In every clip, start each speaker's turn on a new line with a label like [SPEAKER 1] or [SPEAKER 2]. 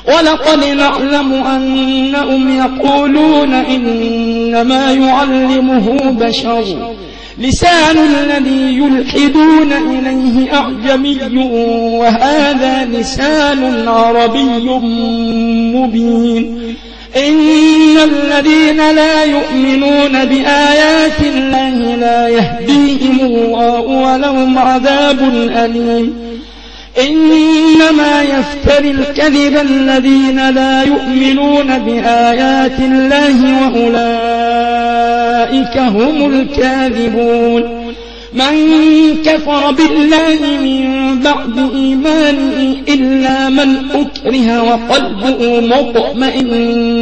[SPEAKER 1] ولقد نعلم أنهم يقولون إنما يعلمه بشر لسان الذي يلحدون إليه أعجمي وهذا لسان عربي مبين إن الذين لا يؤمنون بآيات الله لا يهديهم الله ولهم عذاب أليم إنما يفتري الكذب الذين لا يؤمنون بآيات الله وأولئك هم الكاذبون من كفر بالله من بعد إيمانه إلا من أكره وقلبه مطمئن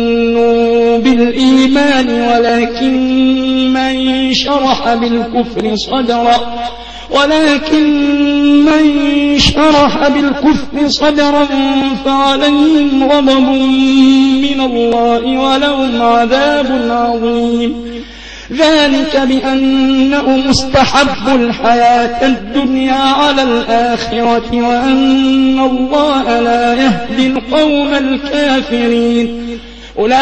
[SPEAKER 1] بالإيمان ولكن من شرح بالكفر صدرا فعليهم غضب من الله ولهم عذاب عظيم ذلك بأنهم استحبوا الحياة الدنيا على الآخرة وأن الله لا يهدي القوم الكافرين أولئك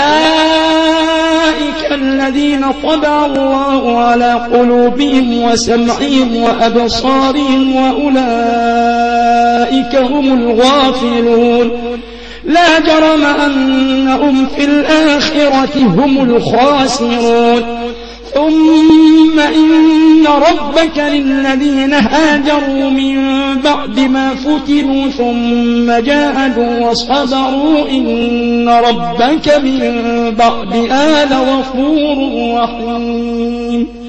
[SPEAKER 1] الذين طبع الله على قلوبهم وسمعهم وأبصارهم وأولئك هم الغافلون لا جرم أنهم في الآخرة هم الخاسرون ثم إن ربك للذين هاجروا من بعد ما فتنوا ثم جاهدوا وصبروا إن ربك من بعدها لغفور رحيم